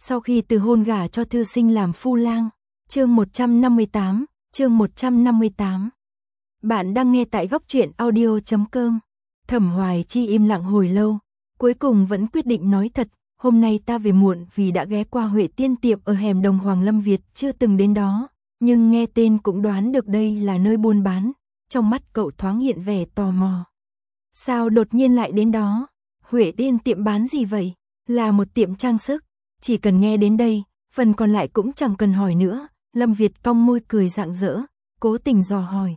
Sau khi từ hôn gả cho thư sinh làm phu lang. Chương 158. Bạn đang nghe tại góc truyện audio.com. Thẩm Hoài Chi im lặng hồi lâu, cuối cùng vẫn quyết định nói thật, hôm nay ta về muộn vì đã ghé qua Huệ Tiên tiệm ở hẻm Đồng Hoàng Lâm Việt, chưa từng đến đó, nhưng nghe tên cũng đoán được đây là nơi buôn bán. Trong mắt cậu thoáng hiện vẻ tò mò. Sao đột nhiên lại đến đó? Huệ Tiên tiệm bán gì vậy? Là một tiệm trang sức. Chỉ cần nghe đến đây, phần còn lại cũng chẳng cần hỏi nữa. Lâm Việt cong môi cười rạng rỡ, cố tình dò hỏi.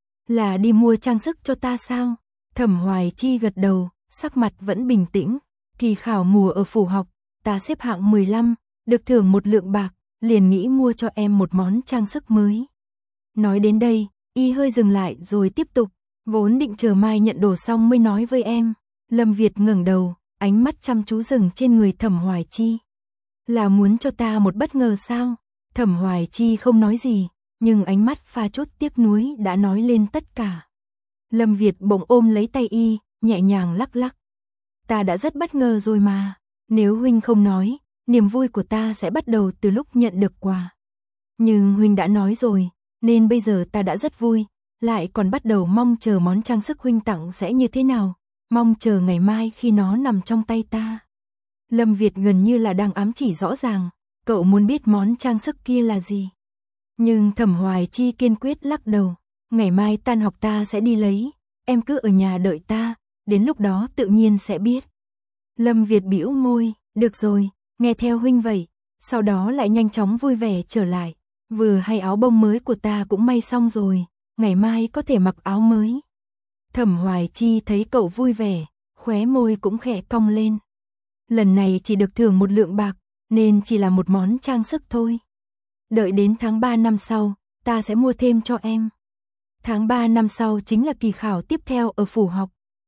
Là đi mua trang sức cho ta sao? Thẩm Hoài Chi gật đầu, sắc mặt vẫn bình tĩnh. Kỳ khảo mùa ở phủ học, ta xếp hạng 15, được thưởng 1 lượng bạc, liền nghĩ mua cho em một món trang sức mới. Nói đến đây, y hơi dừng lại rồi tiếp tục, vốn định chờ mai nhận đồ xong mới nói với em. Lâm Việt ngẩng đầu, ánh mắt chăm chú dừng trên người Thẩm Hoài Chi. Là muốn cho ta một bất ngờ sao? Thẩm Hoài Chi không nói gì, nhưng ánh mắt pha chút tiếc nuối đã nói lên tất cả. Lâm Việt bỗng ôm lấy tay y, nhẹ nhàng lắc lắc. Ta đã rất bất ngờ rồi mà, nếu huynh không nói, niềm vui của ta sẽ bắt đầu từ lúc nhận được quà. Nhưng huynh đã nói rồi, nên bây giờ ta đã rất vui, lại còn bắt đầu mong chờ món trang sức huynh tặng sẽ như thế nào, mong chờ ngày mai khi nó nằm trong tay ta. Lâm Việt gần như là đang ám chỉ rõ ràng, cậu muốn biết món trang sức kia là gì. Nhưng Thẩm Hoài Chi kiên quyết lắc đầu, ngày mai tan học ta sẽ đi lấy, em cứ ở nhà đợi ta, đến lúc đó tự nhiên sẽ biết. Lâm Việt bĩu môi, được rồi, nghe theo huynh vậy, sau đó lại nhanh chóng vui vẻ trở lại, vừa hay áo bông mới của ta cũng may xong rồi, ngày mai có thể mặc áo mới. Thẩm Hoài Chi thấy cậu vui vẻ, khóe môi cũng khẽ cong lên. Lần này chỉ được thưởng 1 lượng bạc, nên chỉ là một món trang sức thôi. Đợi đến tháng 3 năm sau, ta sẽ mua thêm cho em. Tháng 3 năm sau chính là kỳ khảo tiếp theo ở phủ học.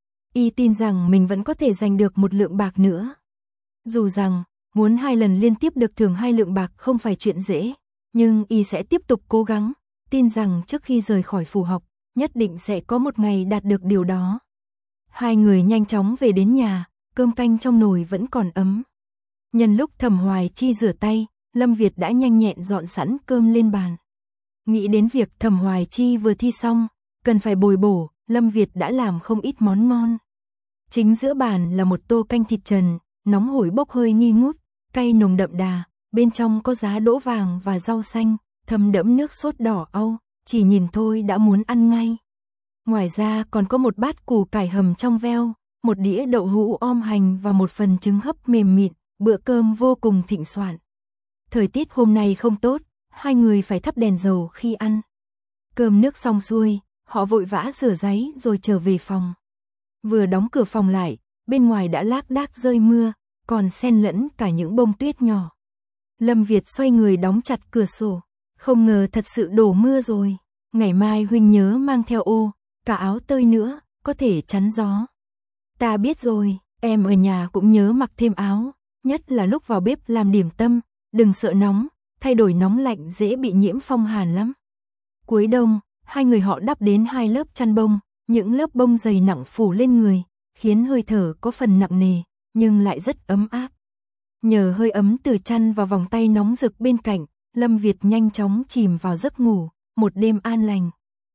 Y tin rằng mình vẫn có thể giành được 1 lượng bạc nữa. Dù rằng, muốn 2 lần liên tiếp được thưởng 2 lượng bạc không phải chuyện dễ, nhưng Y sẽ tiếp tục cố gắng, tin rằng trước khi rời khỏi phủ học, nhất định sẽ có một ngày đạt được điều đó. Hai người nhanh chóng về đến nhà, cơm canh trong nồi vẫn còn ấm. Nhân lúc Thẩm Hoài Chi rửa tay, Lâm Việt đã nhanh nhẹn dọn sẵn cơm lên bàn. Nghĩ đến việc Thẩm Hoài Chi vừa thi xong, cần phải bồi bổ, Lâm Việt đã làm không ít món ngon. Chính giữa bàn là một tô canh thịt trần, nóng hổi bốc hơi nghi ngút, cay nồng đậm đà, bên trong có giá đỗ vàng và rau xanh, thấm đẫm nước sốt đỏ au, chỉ nhìn thôi đã muốn ăn ngay. Ngoài ra còn có một bát củ cải hầm trong veo, một đĩa đậu hũ om hành và một phần trứng hấp mềm mịn, bữa cơm vô cùng thịnh soạn. Thời tiết hôm nay không tốt, hai người phải thắp đèn dầu khi ăn. Cơm nước xong xuôi, họ vội vã rửa ráy rồi trở về phòng. Vừa đóng cửa phòng lại, bên ngoài đã lác đác rơi mưa, còn xen lẫn cả những bông tuyết nhỏ. Lâm Việt xoay người đóng chặt cửa sổ, không ngờ thật sự đổ mưa rồi. Ngày mai huynh nhớ mang theo ô, cả áo tơi nữa, có thể chắn gió. Ta biết rồi, em ở nhà cũng nhớ mặc thêm áo, nhất là lúc vào bếp làm điểm tâm, đừng sợ nóng, thay đổi nóng lạnh dễ bị nhiễm phong hàn lắm. Cuối đông, hai người họ đắp đến 2 lớp chăn bông, những lớp bông dày nặng phủ lên người, khiến hơi thở có phần nặng nề, nhưng lại rất ấm áp. Nhờ hơi ấm từ chăn và vòng tay nóng rực bên cạnh, Lâm Việt nhanh chóng chìm vào giấc ngủ, một đêm an lành.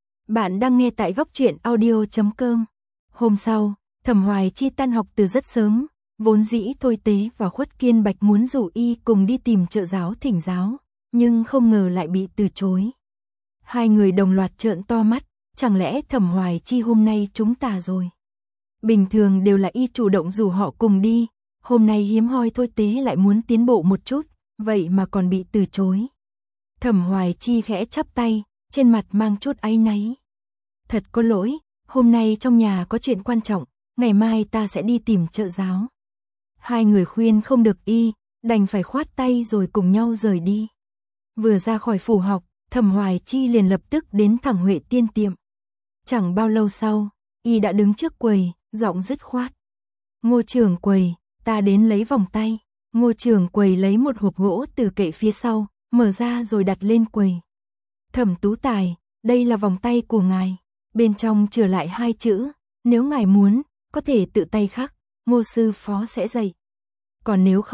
Bạn đang nghe tại góc truyện audio.com. Hôm sau, Thẩm Hoài Chi tan học từ rất sớm, vốn dĩ Thôi Tế và Khuất Kiên Bạch muốn rủ y cùng đi tìm trợ giáo thỉnh giáo, nhưng không ngờ lại bị từ chối. Hai người đồng loạt trợn to mắt, chẳng lẽ Thẩm Hoài Chi hôm nay trúng tà rồi? Bình thường đều là y chủ động rủ họ cùng đi, hôm nay hiếm hoi Thôi Tế lại muốn tiến bộ một chút, vậy mà còn bị từ chối. Thẩm Hoài Chi khẽ chắp tay, trên mặt mang chút áy náy. Thật có lỗi, hôm nay trong nhà có chuyện quan trọng, ngày mai ta sẽ đi tìm trợ giáo. Hai người khuyên không được y, đành phải khoát tay rồi cùng nhau rời đi. Vừa ra khỏi phủ học, Thẩm Hoài Chi liền lập tức đến thẳng Huệ Tiên tiệm. Chẳng bao lâu sau, y đã đứng trước quầy, giọng dứt khoát. Ngô trưởng quầy, ta đến lấy vòng tay. Ngô trưởng quầy lấy một hộp gỗ từ kệ phía sau, mở ra rồi đặt lên quầy. Thẩm Tú Tài, đây là vòng tay của ngài. Bên trong chừa lại 2 chữ, nếu ngài muốn, có thể tự tay khắc, Ngô sư phó sẽ dạy. Còn nếu không,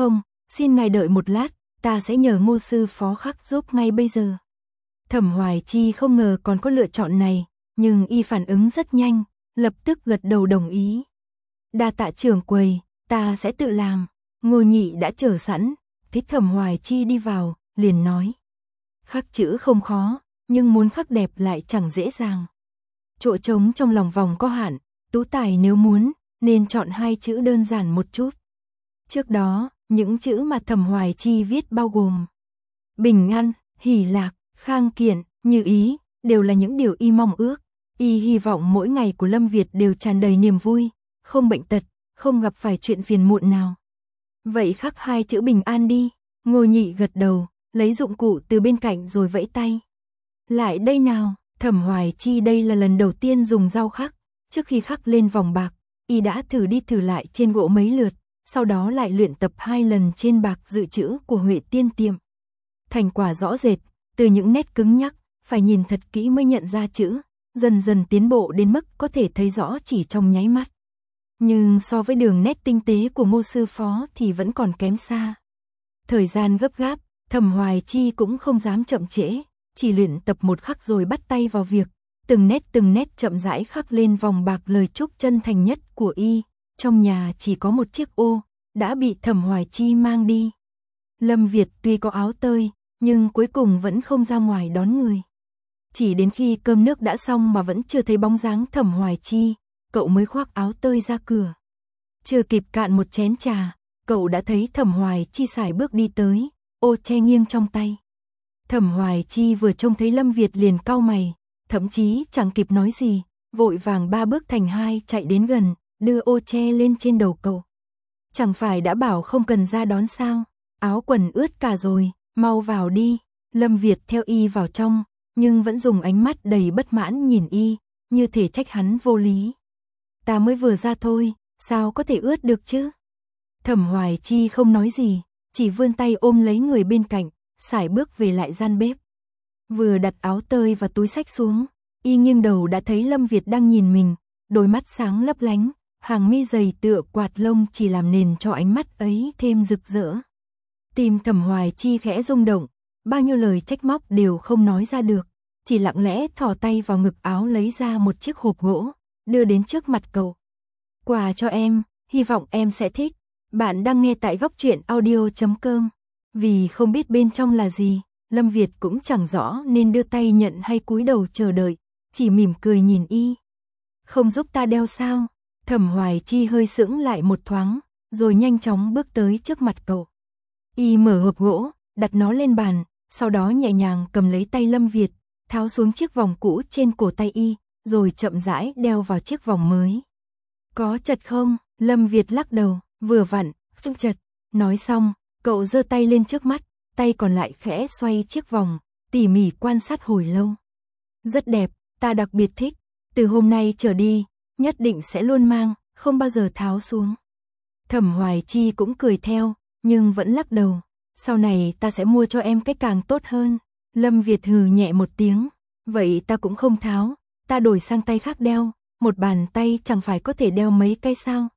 xin ngài đợi một lát, ta sẽ nhờ Ngô sư phó khắc giúp ngay bây giờ. Thẩm Hoài Chi không ngờ còn có lựa chọn này, nhưng y phản ứng rất nhanh, lập tức gật đầu đồng ý. Đa tạ trưởng quầy, ta sẽ tự làm. Ngô Nhị đã chờ sẵn, thấy Thẩm Hoài Chi đi vào, liền nói. Khắc chữ không khó, nhưng muốn khắc đẹp lại chẳng dễ dàng. Chỗ trống trong lòng vòng có hạn, tú tài nếu muốn, nên chọn 2 chữ đơn giản một chút. Trước đó, những chữ mà Thẩm Hoài Chi viết bao gồm bình an, hỷ lạc, khang kiện, như ý, đều là những điều y mong ước. Y hy vọng mỗi ngày của Lâm Việt đều tràn đầy niềm vui, không bệnh tật, không gặp phải chuyện phiền muộn nào. Vậy khắc 2 chữ bình an đi. Ngô Nhị gật đầu, lấy dụng cụ từ bên cạnh rồi vẫy tay. Lại đây nào. Thẩm Hoài Chi đây là lần đầu tiên dùng dao khắc, trước khi khắc lên vòng bạc, y đã thử đi thử lại trên gỗ mấy lượt, sau đó lại luyện tập 2 lần trên bạc dự trữ của Huệ Tiên Tiệm. Thành quả rõ rệt, từ những nét cứng nhắc, phải nhìn thật kỹ mới nhận ra chữ, dần dần tiến bộ đến mức có thể thấy rõ chỉ trong nháy mắt. Nhưng so với đường nét tinh tế của Ngô sư phó thì vẫn còn kém xa. Thời gian gấp gáp, Thẩm Hoài Chi cũng không dám chậm trễ, chỉ luyện tập một khắc rồi bắt tay vào việc, từng nét chậm rãi khắc lên vòng bạc lời chúc chân thành nhất của y. Trong nhà chỉ có một chiếc ô, đã bị Thẩm Hoài Chi mang đi. Lâm Việt tuy có áo tơi, nhưng cuối cùng vẫn không ra ngoài đón người. Chỉ đến khi cơm nước đã xong mà vẫn chưa thấy bóng dáng Thẩm Hoài Chi, cậu mới khoác áo tơi ra cửa. Chưa kịp cạn một chén trà, cậu đã thấy Thẩm Hoài Chi sải bước đi tới, ô che nghiêng trong tay. Thẩm Hoài Chi vừa trông thấy Lâm Việt liền cau mày, thậm chí chẳng kịp nói gì, vội vàng 3 bước thành 2 chạy đến gần, đưa ô che lên trên đầu cậu. Chẳng phải đã bảo không cần ra đón sao, áo quần ướt cả rồi, mau vào đi. Lâm Việt theo y vào trong, nhưng vẫn dùng ánh mắt đầy bất mãn nhìn y, như thể trách hắn vô lý. Ta mới vừa ra thôi, sao có thể ướt được chứ? Thẩm Hoài Chi không nói gì, chỉ vươn tay ôm lấy người bên cạnh, sải bước về lại gian bếp. Vừa đặt áo tơi và túi xách xuống, y nghiêng đầu đã thấy Lâm Việt đang nhìn mình, đôi mắt sáng lấp lánh, hàng mi dày tựa quạt lông chỉ làm nền cho ánh mắt ấy thêm rực rỡ. Tim Thẩm Hoài Chi khẽ rung động, bao nhiêu lời trách móc đều không nói ra được, chỉ lặng lẽ thò tay vào ngực áo lấy ra một chiếc hộp gỗ, đưa đến trước mặt cậu. Quà cho em, hy vọng em sẽ thích. Bạn đang nghe tại Góc Truyện Audio.com. Vì không biết bên trong là gì, Lâm Việt cũng chẳng rõ nên đưa tay nhận hay cúi đầu chờ đợi, chỉ mỉm cười nhìn y. Không giúp ta đeo sao? Thẩm Hoài Chi hơi sững lại một thoáng, rồi nhanh chóng bước tới trước mặt cậu. Y mở hộp gỗ, đặt nó lên bàn, sau đó nhẹ nhàng cầm lấy tay Lâm Việt, tháo xuống chiếc vòng cũ trên cổ tay y, rồi chậm rãi đeo vào chiếc vòng mới. Có chật không? Lâm Việt lắc đầu, vừa vặn, không chật. Nói xong, cậu giơ tay lên trước mắt, tay còn lại khẽ xoay chiếc vòng, tỉ mỉ quan sát hồi lâu. Rất đẹp, ta đặc biệt thích, từ hôm nay trở đi, nhất định sẽ luôn mang, không bao giờ tháo xuống. Thẩm Hoài Chi cũng cười theo, nhưng vẫn lắc đầu, sau này ta sẽ mua cho em cái càng tốt hơn. Lâm Việt hừ nhẹ một tiếng, vậy ta cũng không tháo, ta đổi sang tay khác đeo, một bàn tay chẳng phải có thể đeo mấy cái sao.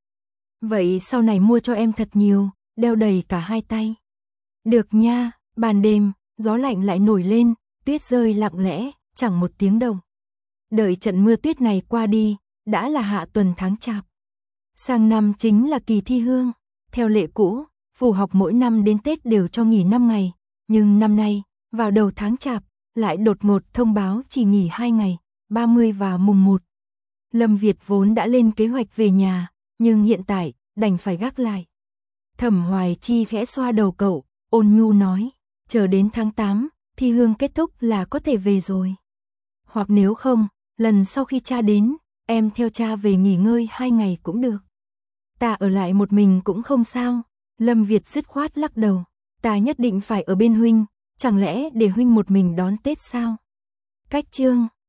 Vậy sau này mua cho em thật nhiều, đeo đầy cả 2 tay. Được nha. Ban đêm, gió lạnh lại nổi lên, tuyết rơi lặng lẽ, chẳng một tiếng động. Đợi trận mưa tuyết này qua đi, đã là hạ tuần tháng Chạp. Sang năm chính là kỳ thi hương. Theo lệ cũ, phủ học mỗi năm đến Tết đều cho nghỉ 5 ngày, nhưng năm nay, vào đầu tháng Chạp, lại đột ngột thông báo chỉ nghỉ 2 ngày, 30 và mùng 1. Lâm Việt vốn đã lên kế hoạch về nhà, nhưng hiện tại, đành phải gác lại. Thẩm Hoài Chi khẽ xoa đầu cậu, ôn nhu nói, chờ đến tháng 8, thi hương kết thúc là có thể về rồi. Hoặc nếu không, lần sau khi cha đến, em theo cha về nghỉ ngơi 2 ngày cũng được. Ta ở lại một mình cũng không sao. Lâm Việt dứt khoát lắc đầu, ta nhất định phải ở bên huynh, chẳng lẽ để huynh một mình đón Tết sao? Cách chương